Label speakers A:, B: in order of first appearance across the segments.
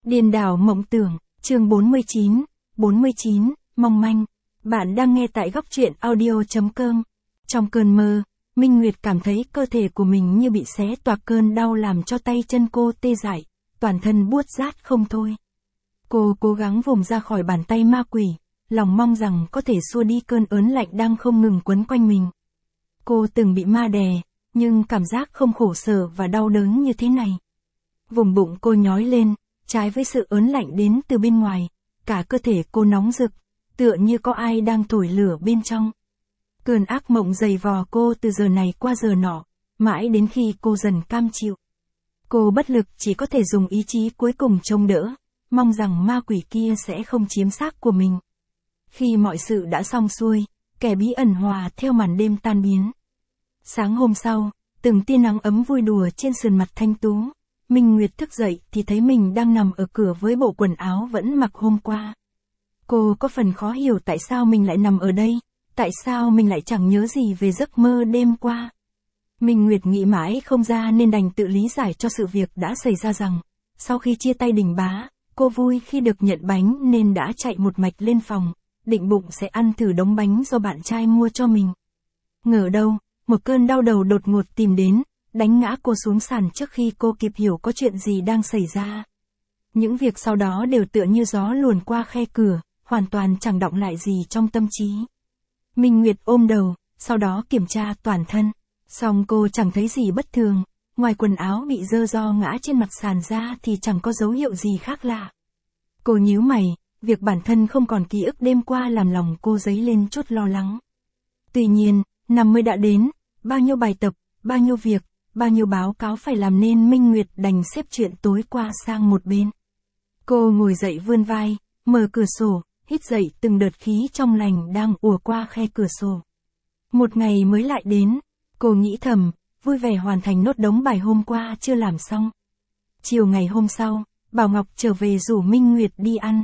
A: Điên đảo mộng tưởng, chương 49, mong manh. Bạn đang nghe tại góc truyện audio.com. Trong cơn mơ, Minh Nguyệt cảm thấy cơ thể của mình như bị xé toạc, cơn đau làm cho tay chân cô tê dại, toàn thân buốt rát không thôi. Cô cố gắng vùng ra khỏi bàn tay ma quỷ, lòng mong rằng có thể xua đi cơn ớn lạnh đang không ngừng quấn quanh mình. Cô từng bị ma đè, nhưng cảm giác không khổ sở và đau đớn như thế này. Vùng bụng cô nhói lên, trái với sự ớn lạnh đến từ bên ngoài, cả cơ thể cô nóng rực, tựa như có ai đang thổi lửa bên trong. Cơn ác mộng giày vò cô từ giờ này qua giờ nọ, mãi đến khi cô dần cam chịu. Cô bất lực chỉ có thể dùng ý chí cuối cùng chống đỡ, mong rằng ma quỷ kia sẽ không chiếm xác của mình. Khi mọi sự đã xong xuôi, kẻ bí ẩn hòa theo màn đêm tan biến. Sáng hôm sau, từng tia nắng ấm vui đùa trên sườn mặt thanh tú. Minh Nguyệt thức dậy thì thấy mình đang nằm ở cửa với bộ quần áo vẫn mặc hôm qua. Cô có phần khó hiểu tại sao mình lại nằm ở đây, tại sao mình lại chẳng nhớ gì về giấc mơ đêm qua. Minh Nguyệt nghĩ mãi không ra nên đành tự lý giải cho sự việc đã xảy ra rằng, sau khi chia tay Đình Bá, cô vui khi được nhận bánh nên đã chạy một mạch lên phòng, định bụng sẽ ăn thử đống bánh do bạn trai mua cho mình. Ngờ đâu, một cơn đau đầu đột ngột tìm đến, đánh ngã cô xuống sàn trước khi cô kịp hiểu có chuyện gì đang xảy ra. Những việc sau đó đều tựa như gió luồn qua khe cửa, hoàn toàn chẳng đọng lại gì trong tâm trí. Minh Nguyệt ôm đầu, sau đó kiểm tra toàn thân, song cô chẳng thấy gì bất thường, ngoài quần áo bị dơ do ngã trên mặt sàn ra thì chẳng có dấu hiệu gì khác lạ. Cô nhíu mày, việc bản thân không còn ký ức đêm qua làm lòng cô dấy lên chút lo lắng. Tuy nhiên, năm mới đã đến, bao nhiêu bài tập, bao nhiêu việc, bao nhiêu báo cáo phải làm nên Minh Nguyệt đành xếp chuyện tối qua sang một bên. Cô ngồi dậy vươn vai, mở cửa sổ, hít dậy từng đợt khí trong lành đang ùa qua khe cửa sổ. Một ngày mới lại đến, cô nghĩ thầm, vui vẻ hoàn thành nốt đống bài hôm qua chưa làm xong. Chiều ngày hôm sau, Bảo Ngọc trở về rủ Minh Nguyệt đi ăn.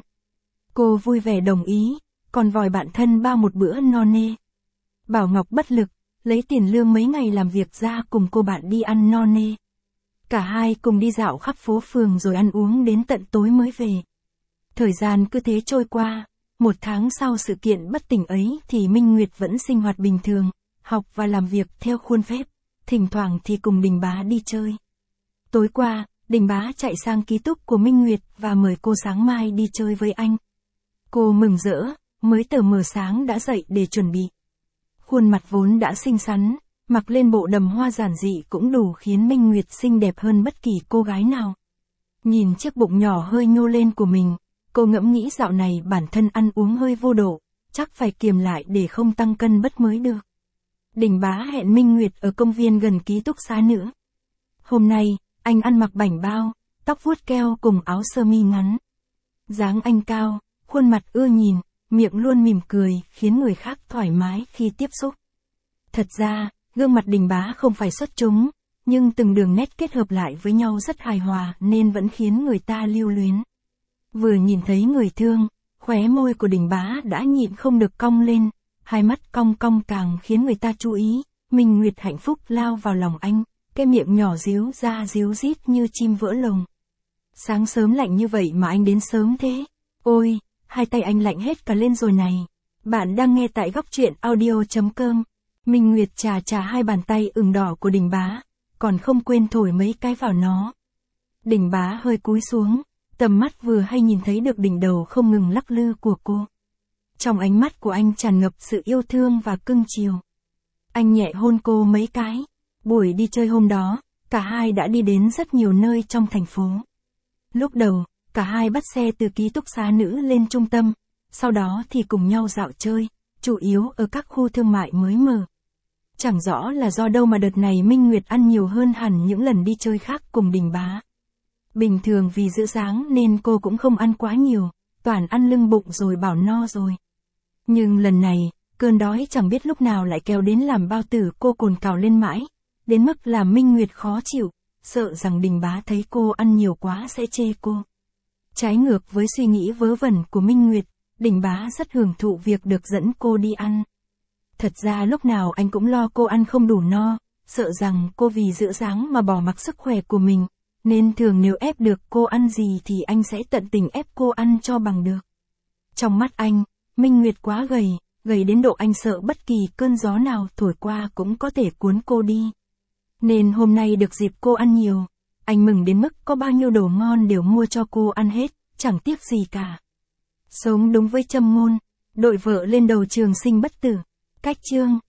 A: Cô vui vẻ đồng ý, còn vòi bạn thân bao một bữa no nê. Bảo Ngọc bất lực, lấy tiền lương mấy ngày làm việc ra cùng cô bạn đi ăn no nê. Cả hai cùng đi dạo khắp phố phường rồi ăn uống đến tận tối mới về. Thời gian cứ thế trôi qua, một tháng sau sự kiện bất tỉnh ấy thì Minh Nguyệt vẫn sinh hoạt bình thường, học và làm việc theo khuôn phép, thỉnh thoảng thì cùng Đình Bá đi chơi. Tối qua, Đình Bá chạy sang ký túc của Minh Nguyệt và mời cô sáng mai đi chơi với anh. Cô mừng rỡ, mới tờ mờ sáng đã dậy để chuẩn bị. Khuôn mặt vốn đã xinh xắn, mặc lên bộ đầm hoa giản dị cũng đủ khiến Minh Nguyệt xinh đẹp hơn bất kỳ cô gái nào. Nhìn chiếc bụng nhỏ hơi nhô lên của mình, cô ngẫm nghĩ dạo này bản thân ăn uống hơi vô độ, chắc phải kiềm lại để không tăng cân bất mới được. Đình Bá hẹn Minh Nguyệt ở công viên gần ký túc xá nữa. Hôm nay, anh ăn mặc bảnh bao, tóc vuốt keo cùng áo sơ mi ngắn. Dáng anh cao, khuôn mặt ưa nhìn, miệng luôn mỉm cười khiến người khác thoải mái khi tiếp xúc. Thật ra, gương mặt Đình Bá không phải xuất chúng, nhưng từng đường nét kết hợp lại với nhau rất hài hòa nên vẫn khiến người ta lưu luyến. Vừa nhìn thấy người thương, khóe môi của Đình Bá đã nhịn không được cong lên, hai mắt cong cong càng khiến người ta chú ý. Minh Nguyệt hạnh phúc lao vào lòng anh, cái miệng nhỏ díu ra díu dít như chim vỡ lồng. Sáng sớm lạnh như vậy mà anh đến sớm thế. Ôi, hai tay anh lạnh hết cả lên rồi này. Bạn đang nghe tại góc truyện audio.com. Minh Nguyệt chà hai bàn tay ửng đỏ của Đình Bá, còn không quên thổi mấy cái vào nó. Đình Bá hơi cúi xuống, tầm mắt vừa hay nhìn thấy được đỉnh đầu không ngừng lắc lư của cô. Trong ánh mắt của anh tràn ngập sự yêu thương và cưng chiều. Anh nhẹ hôn cô mấy cái. Buổi đi chơi hôm đó, cả hai đã đi đến rất nhiều nơi trong thành phố. Lúc đầu, cả hai bắt xe từ ký túc xá nữ lên trung tâm, sau đó thì cùng nhau dạo chơi, chủ yếu ở các khu thương mại mới mở. Chẳng rõ là do đâu mà đợt này Minh Nguyệt ăn nhiều hơn hẳn những lần đi chơi khác cùng Đình Bá. Bình thường vì giữ dáng nên cô cũng không ăn quá nhiều, toàn ăn lưng bụng rồi bảo no rồi. Nhưng lần này, cơn đói chẳng biết lúc nào lại kéo đến làm bao tử cô cồn cào lên mãi, đến mức làm Minh Nguyệt khó chịu, sợ rằng Đình Bá thấy cô ăn nhiều quá sẽ chê cô. Trái ngược với suy nghĩ vớ vẩn của Minh Nguyệt, Đình Bá rất hưởng thụ việc được dẫn cô đi ăn. Thật ra lúc nào anh cũng lo cô ăn không đủ no, sợ rằng cô vì giữ dáng mà bỏ mặc sức khỏe của mình, Nên thường nếu ép được cô ăn gì thì anh sẽ tận tình ép cô ăn cho bằng được. Trong mắt anh, Minh Nguyệt quá gầy, gầy đến độ anh sợ bất kỳ cơn gió nào thổi qua cũng có thể cuốn cô đi. Nên hôm nay được dịp cô ăn nhiều, anh mừng đến mức có bao nhiêu đồ ngon đều mua cho cô ăn hết, chẳng tiếc gì cả. Sống đúng với châm ngôn, đội vợ lên đầu trường sinh bất tử. Cách chương